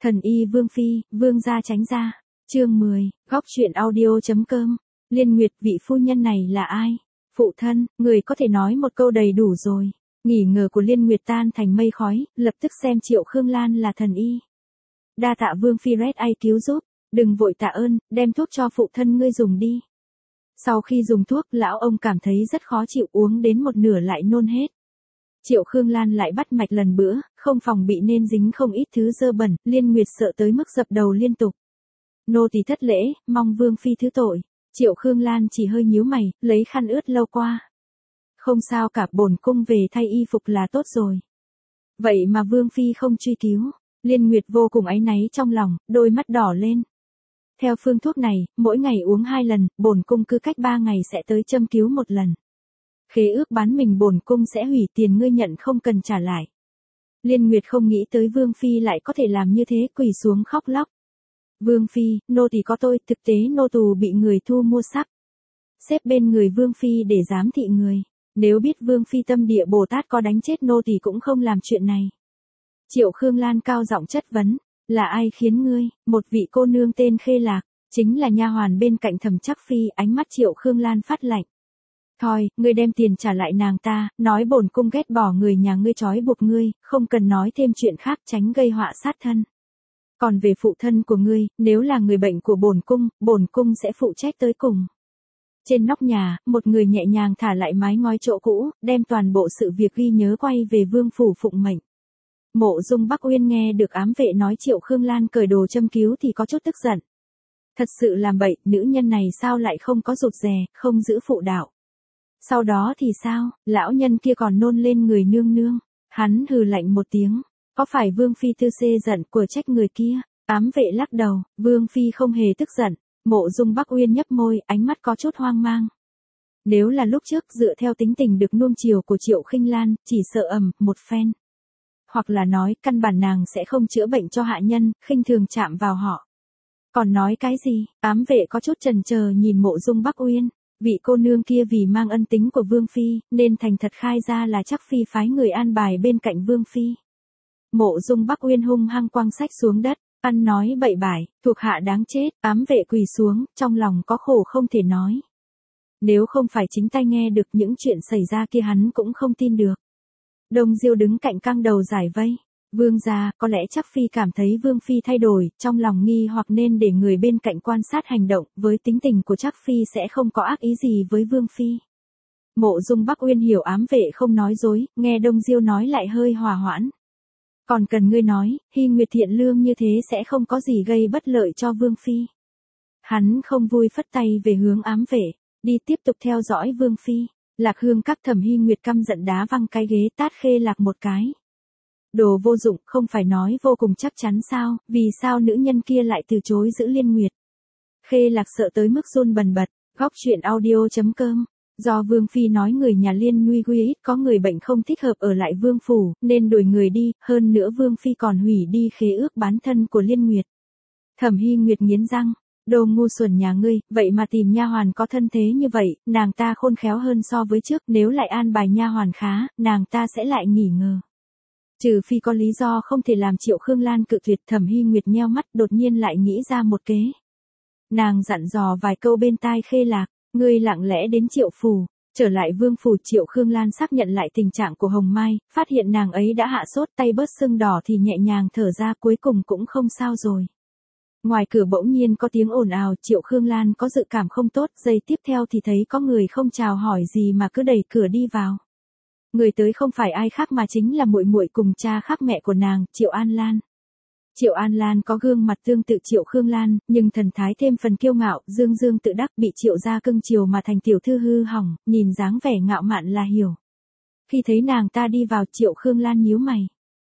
Thần y Vương Phi, Vương gia tránh ra. Chương 10, góc truyện audio.com. Liên Nguyệt, vị phu nhân này là ai? Phụ thân, người có thể nói một câu đầy đủ rồi. Nghỉ ngờ của Liên Nguyệt tan thành mây khói, lập tức xem Triệu Khương Lan là thần y. Đa tạ Vương Phi Red Ai cứu giúp, đừng vội tạ ơn, đem thuốc cho phụ thân ngươi dùng đi. Sau khi dùng thuốc, lão ông cảm thấy rất khó chịu, uống đến một nửa lại nôn hết. Triệu Khương Lan lại bắt mạch lần bữa, không phòng bị nên dính không ít thứ dơ bẩn, Liên Nguyệt sợ tới mức dập đầu liên tục. Nô tỳ thất lễ, mong Vương Phi thứ tội. Triệu Khương Lan chỉ hơi nhíu mày, lấy khăn ướt lau qua. Không sao cả, bổn cung về thay y phục là tốt rồi. Vậy mà Vương Phi không truy cứu. Liên Nguyệt vô cùng áy náy trong lòng, đôi mắt đỏ lên. Theo phương thuốc này, mỗi ngày uống 2 lần, bổn cung cứ cách 3 ngày sẽ tới châm cứu một lần. Khế ước bán mình bổn cung sẽ hủy tiền ngươi nhận không cần trả lại. Liên Nguyệt không nghĩ tới Vương Phi lại có thể làm như thế, quỳ xuống khóc lóc. Vương Phi, nô tỳ có tôi, thực tế nô tù bị người thu mua sắc. Xếp bên người Vương Phi để giám thị người. Nếu biết Vương Phi tâm địa Bồ Tát có đánh chết nô tỳ cũng không làm chuyện này. Triệu Khương Lan cao giọng chất vấn. Là ai khiến ngươi? Một vị cô nương tên Khê Lạc, chính là nha hoàn bên cạnh Thẩm Trắc Phi. Ánh mắt Triệu Khương Lan phát lạnh. Thôi, ngươi đem tiền trả lại nàng ta, nói bổn cung ghét bỏ người nhà ngươi trói buộc ngươi, không cần nói thêm chuyện khác, tránh gây họa sát thân. Còn về phụ thân của ngươi, nếu là người bệnh của bổn cung sẽ phụ trách tới cùng. Trên nóc nhà, một người nhẹ nhàng thả lại mái ngói chỗ cũ, đem toàn bộ sự việc ghi nhớ quay về vương phủ phụng mệnh. Mộ Dung Bắc Uyên nghe được ám vệ nói Triệu Khương Lan cởi đồ châm cứu thì có chút tức giận. Thật sự làm bậy, nữ nhân này sao lại không có rụt rè, không giữ phụ đạo. Sau đó thì sao, lão nhân kia còn nôn lên người nương nương. Hắn hừ lạnh một tiếng. Có phải Vương Phi tư xê giận của trách người kia? Ám vệ lắc đầu, Vương Phi không hề tức giận. Mộ Dung Bắc Uyên nhấp môi, ánh mắt có chút hoang mang. Nếu là lúc trước dựa theo tính tình được nuông chiều của Triệu Khinh Lan, chỉ sợ một phen. Hoặc là nói, căn bản nàng sẽ không chữa bệnh cho hạ nhân, khinh thường chạm vào họ. Còn nói cái gì? Ám vệ có chút chần chờ nhìn Mộ Dung Bắc Uyên. Vị cô nương kia vì mang ân tính của Vương Phi, nên thành thật khai ra là Trắc Phi phái người an bài bên cạnh Vương Phi. Mộ Dung Bắc Uyên hung hăng quăng sách xuống đất, ăn nói bậy bải, thuộc hạ đáng chết. Ám vệ quỳ xuống, trong lòng có khổ không thể nói. Nếu không phải chính tay nghe được những chuyện xảy ra kia hắn cũng không tin được. Đông Diêu đứng cạnh căng đầu giải vây. Vương gia, có lẽ Trắc Phi cảm thấy Vương Phi thay đổi, trong lòng nghi hoặc nên để người bên cạnh quan sát hành động, với tính tình của Trắc Phi sẽ không có ác ý gì với Vương Phi. Mộ Dung Bắc Uyên hiểu ám vệ không nói dối, nghe Đông Diêu nói lại hơi hòa hoãn. Còn cần ngươi nói, Hy Nguyệt thiện lương như thế sẽ không có gì gây bất lợi cho Vương Phi. Hắn không vui phất tay về hướng ám vệ, đi tiếp tục theo dõi Vương Phi. Lạc Hương các Thẩm Hy Nguyệt căm giận đá văng cái ghế tát Khê Lạc một cái. Đồ vô dụng, không phải nói vô cùng chắc chắn sao, vì sao nữ nhân kia lại từ chối giữ Liên Nguyệt. Khê Lạc sợ tới mức run bần bật, góc truyện audio.com. Do Vương Phi nói người nhà Liên Nguy Quy có người bệnh không thích hợp ở lại Vương Phủ, nên đuổi người đi, hơn nữa Vương Phi còn hủy đi khế ước bán thân của Liên Nguyệt. Thẩm Hy Nguyệt nghiến răng, đồ ngu xuẩn nhà ngươi, vậy mà tìm nha hoàn có thân thế như vậy, nàng ta khôn khéo hơn so với trước, nếu lại an bài nha hoàn khá, nàng ta sẽ lại nghỉ ngờ. Trừ phi có lý do không thể làm Triệu Khương Lan cự tuyệt. Thẩm Hy Nguyệt nheo mắt đột nhiên lại nghĩ ra một kế. Nàng dặn dò vài câu bên tai Khê Lạc, ngươi lặng lẽ đến Triệu Phủ, trở lại Vương Phủ. Triệu Khương Lan xác nhận lại tình trạng của Hồng Mai, phát hiện nàng ấy đã hạ sốt, tay bớt sưng đỏ thì nhẹ nhàng thở ra, cuối cùng cũng không sao rồi. Ngoài cửa bỗng nhiên có tiếng ồn ào, Triệu Khương Lan có dự cảm không tốt, giây tiếp theo thì thấy có người không chào hỏi gì mà cứ đẩy cửa đi vào. Người tới không phải ai khác mà chính là muội muội cùng cha khác mẹ của nàng, Triệu An Lan. Triệu An Lan có gương mặt tương tự Triệu Khương Lan, nhưng thần thái thêm phần kiêu ngạo, dương dương tự đắc, bị Triệu gia cưng chiều mà thành tiểu thư hư hỏng, nhìn dáng vẻ ngạo mạn là hiểu. Khi thấy nàng ta đi vào, Triệu Khương Lan nhíu mày.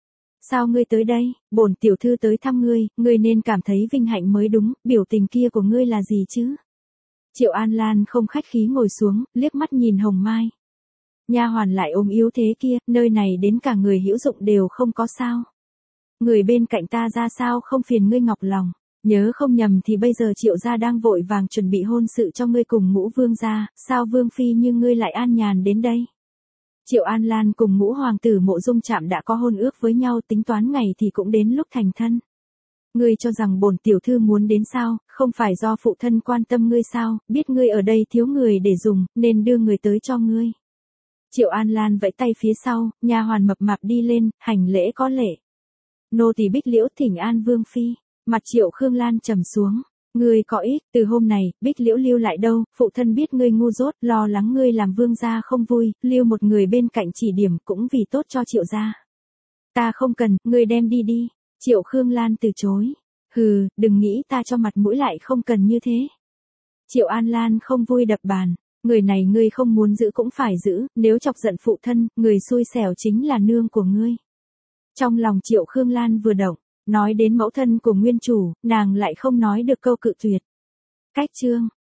Sao ngươi tới đây? Bổn tiểu thư tới thăm ngươi nên cảm thấy vinh hạnh mới đúng, biểu tình kia của ngươi là gì chứ? Triệu An Lan không khách khí ngồi xuống, liếc mắt nhìn Hồng Mai. Nha hoàn lại ốm yếu thế kia, nơi này đến cả người hữu dụng đều không có sao. Người bên cạnh ta ra sao không phiền ngươi nhọc lòng, nhớ không nhầm thì bây giờ Triệu gia đang vội vàng chuẩn bị hôn sự cho ngươi cùng Ngũ Vương gia, sao Vương Phi như ngươi lại an nhàn đến đây? Triệu An Lan cùng Ngũ Hoàng tử Mộ Dung Trạm đã có hôn ước với nhau, tính toán ngày thì cũng đến lúc thành thân. ngươi cho rằng bổn tiểu thư muốn đến sao, không phải do phụ thân quan tâm ngươi sao, biết ngươi ở đây thiếu người để dùng, nên đưa người tới cho ngươi. Triệu An Lan vẫy tay phía sau, nha hoàn mập mạp đi lên, hành lễ có lễ. Nô tỳ Bích Liễu thỉnh an vương phi. Mặt Triệu Khương Lan trầm xuống. Ngươi có ít, từ hôm này, Bích Liễu lưu lại đâu, phụ thân biết ngươi ngu dốt, lo lắng ngươi làm vương gia không vui, lưu một người bên cạnh chỉ điểm cũng vì tốt cho Triệu gia. Ta không cần, ngươi đem đi đi. Triệu Khương Lan từ chối. Hừ, đừng nghĩ ta cho mặt mũi lại không cần như thế. Triệu An Lan không vui đập bàn. Người này ngươi không muốn giữ cũng phải giữ, nếu chọc giận phụ thân, người xui xẻo chính là nương của ngươi. Trong lòng Triệu Khương Lan vừa động, nói đến mẫu thân của nguyên chủ, nàng lại không nói được câu cự tuyệt. Cách chương